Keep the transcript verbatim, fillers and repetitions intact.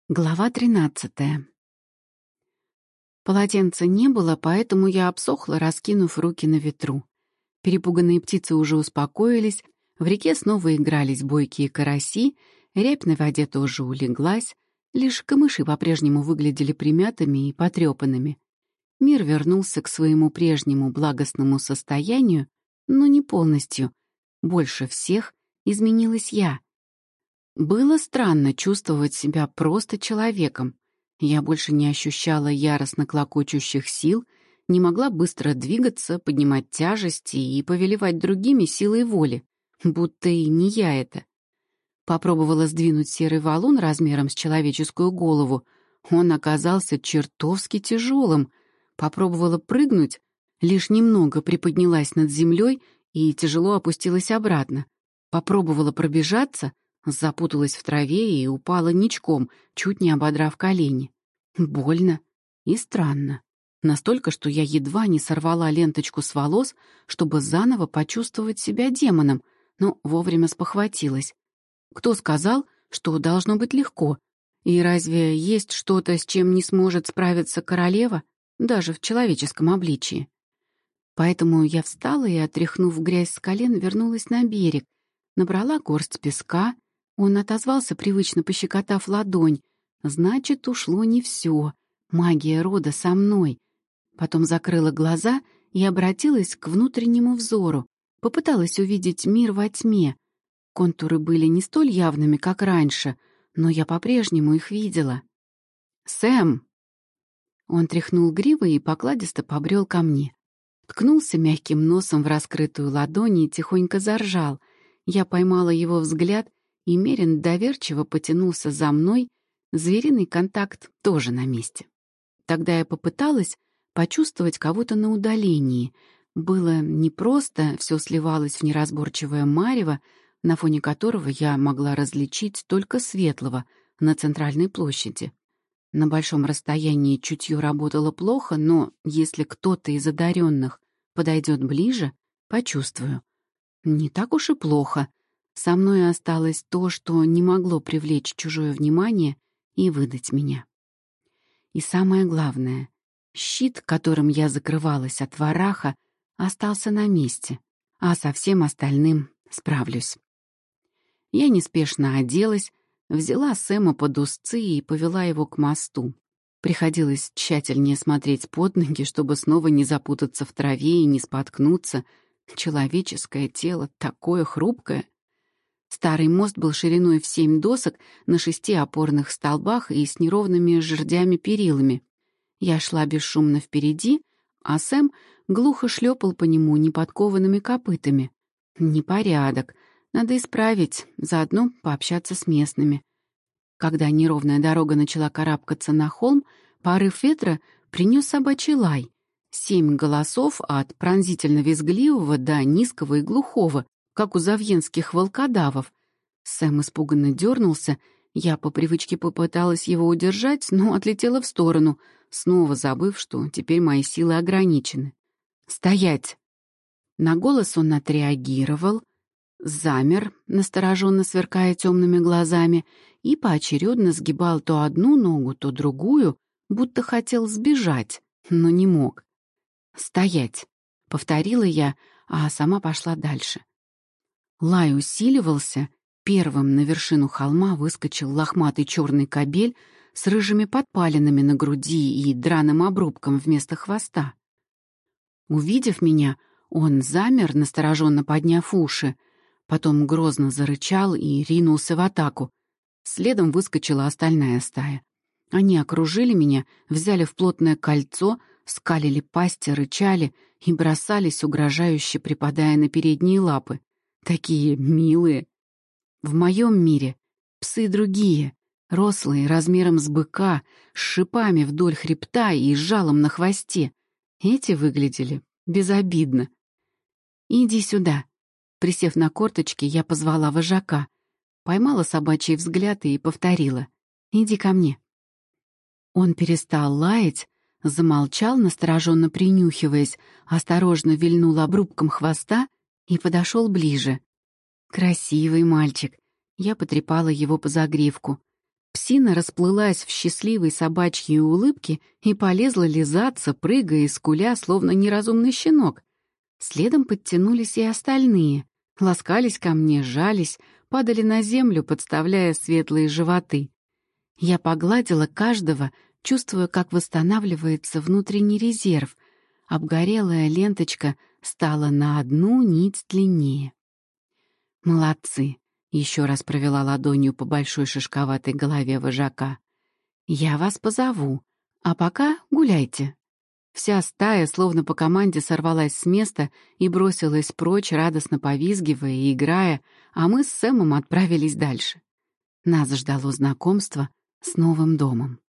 Глава тринадцатая. Полотенца не было, поэтому я обсохла, раскинув руки на ветру. Перепуганные птицы уже успокоились, в реке снова игрались бойкие караси, рябь на воде тоже улеглась, лишь камыши по-прежнему выглядели примятыми и потрепанными. Мир вернулся к своему прежнему благостному состоянию, но не полностью. Больше всех изменилась я. Было странно чувствовать себя просто человеком. Я больше не ощущала яростно клокочущих сил, не могла быстро двигаться, поднимать тяжести и повелевать другими силой воли, будто и не я это. Попробовала сдвинуть серый валун размером с человеческую голову. Он оказался чертовски тяжелым. Попробовала прыгнуть, лишь немного приподнялась над землей и тяжело опустилась обратно. Попробовала пробежаться, запуталась в траве и упала ничком, чуть не ободрав колени. Больно и странно. Настолько, что я едва не сорвала ленточку с волос, чтобы заново почувствовать себя демоном, но вовремя спохватилась. Кто сказал, что должно быть легко? И разве есть что-то, с чем не сможет справиться королева, даже в человеческом обличии? Поэтому я встала и, отряхнув грязь с колен, вернулась на берег, набрала горсть песка. Он отозвался, привычно пощекотав ладонь. Значит, ушло не все. Магия рода со мной. Потом закрыла глаза и обратилась к внутреннему взору. Попыталась увидеть мир во тьме. Контуры были не столь явными, как раньше, но я по-прежнему их видела. «Сэм!» Он тряхнул гривой и покладисто побрел ко мне. Ткнулся мягким носом в раскрытую ладонь и тихонько заржал. Я поймала его взгляд, и Мерин доверчиво потянулся за мной, звериный контакт тоже на месте. Тогда я попыталась почувствовать кого-то на удалении. Было непросто, все сливалось в неразборчивое марево, на фоне которого я могла различить только светлого на центральной площади. На большом расстоянии чутье работало плохо, но если кто-то из одаренных подойдет ближе, почувствую. Не так уж и плохо. Со мной осталось то, что не могло привлечь чужое внимание и выдать меня. И самое главное, щит, которым я закрывалась от вараха, остался на месте, а со всем остальным справлюсь. Я неспешно оделась, взяла Сэма под узцы и повела его к мосту. Приходилось тщательнее смотреть под ноги, чтобы снова не запутаться в траве и не споткнуться. Человеческое тело такое хрупкое. Старый мост был шириной в семь досок на шести опорных столбах и с неровными жердями-перилами. Я шла бесшумно впереди, а Сэм глухо шлепал по нему неподкованными копытами. Непорядок. Надо исправить, заодно пообщаться с местными. Когда неровная дорога начала карабкаться на холм, порыв ветра принес собачий лай. Семь голосов от пронзительно-визгливого до низкого и глухого, как у завьенских волкодавов. Сэм испуганно дернулся. Я по привычке попыталась его удержать, но отлетела в сторону, снова забыв, что теперь мои силы ограничены. «Стоять!» На голос он отреагировал, замер, настороженно сверкая темными глазами, и поочередно сгибал то одну ногу, то другую, будто хотел сбежать, но не мог. «Стоять!» — повторила я, а сама пошла дальше. Лай усиливался. Первым на вершину холма выскочил лохматый черный кобель с рыжими подпалинами на груди и драным обрубком вместо хвоста. Увидев меня, он замер, настороженно подняв уши, потом грозно зарычал и ринулся в атаку. Следом выскочила остальная стая. Они окружили меня, взяли в плотное кольцо, скалили пасти, рычали и бросались, угрожающе припадая на передние лапы. Такие милые. В моем мире псы другие, рослые, размером с быка, с шипами вдоль хребта и жалом на хвосте. Эти выглядели безобидно. «Иди сюда». Присев на корточки, я позвала вожака. Поймала собачий взгляд и повторила: «Иди ко мне». Он перестал лаять, замолчал, настороженно принюхиваясь, осторожно вильнул обрубком хвоста и подошел ближе. Красивый мальчик. Я потрепала его по загривку. Псина расплылась в счастливой собачьей улыбке и полезла лизаться, прыгая и скуля, словно неразумный щенок. Следом подтянулись и остальные, ласкались ко мне, жались, падали на землю, подставляя светлые животы. Я погладила каждого, чувствуя, как восстанавливается внутренний резерв. Обгорелая ленточка стала на одну нить длиннее. «Молодцы!» — еще раз провела ладонью по большой шишковатой голове вожака. «Я вас позову, а пока гуляйте». Вся стая, словно по команде, сорвалась с места и бросилась прочь, радостно повизгивая и играя, а мы с Сэмом отправились дальше. Нас ждало знакомство с новым домом.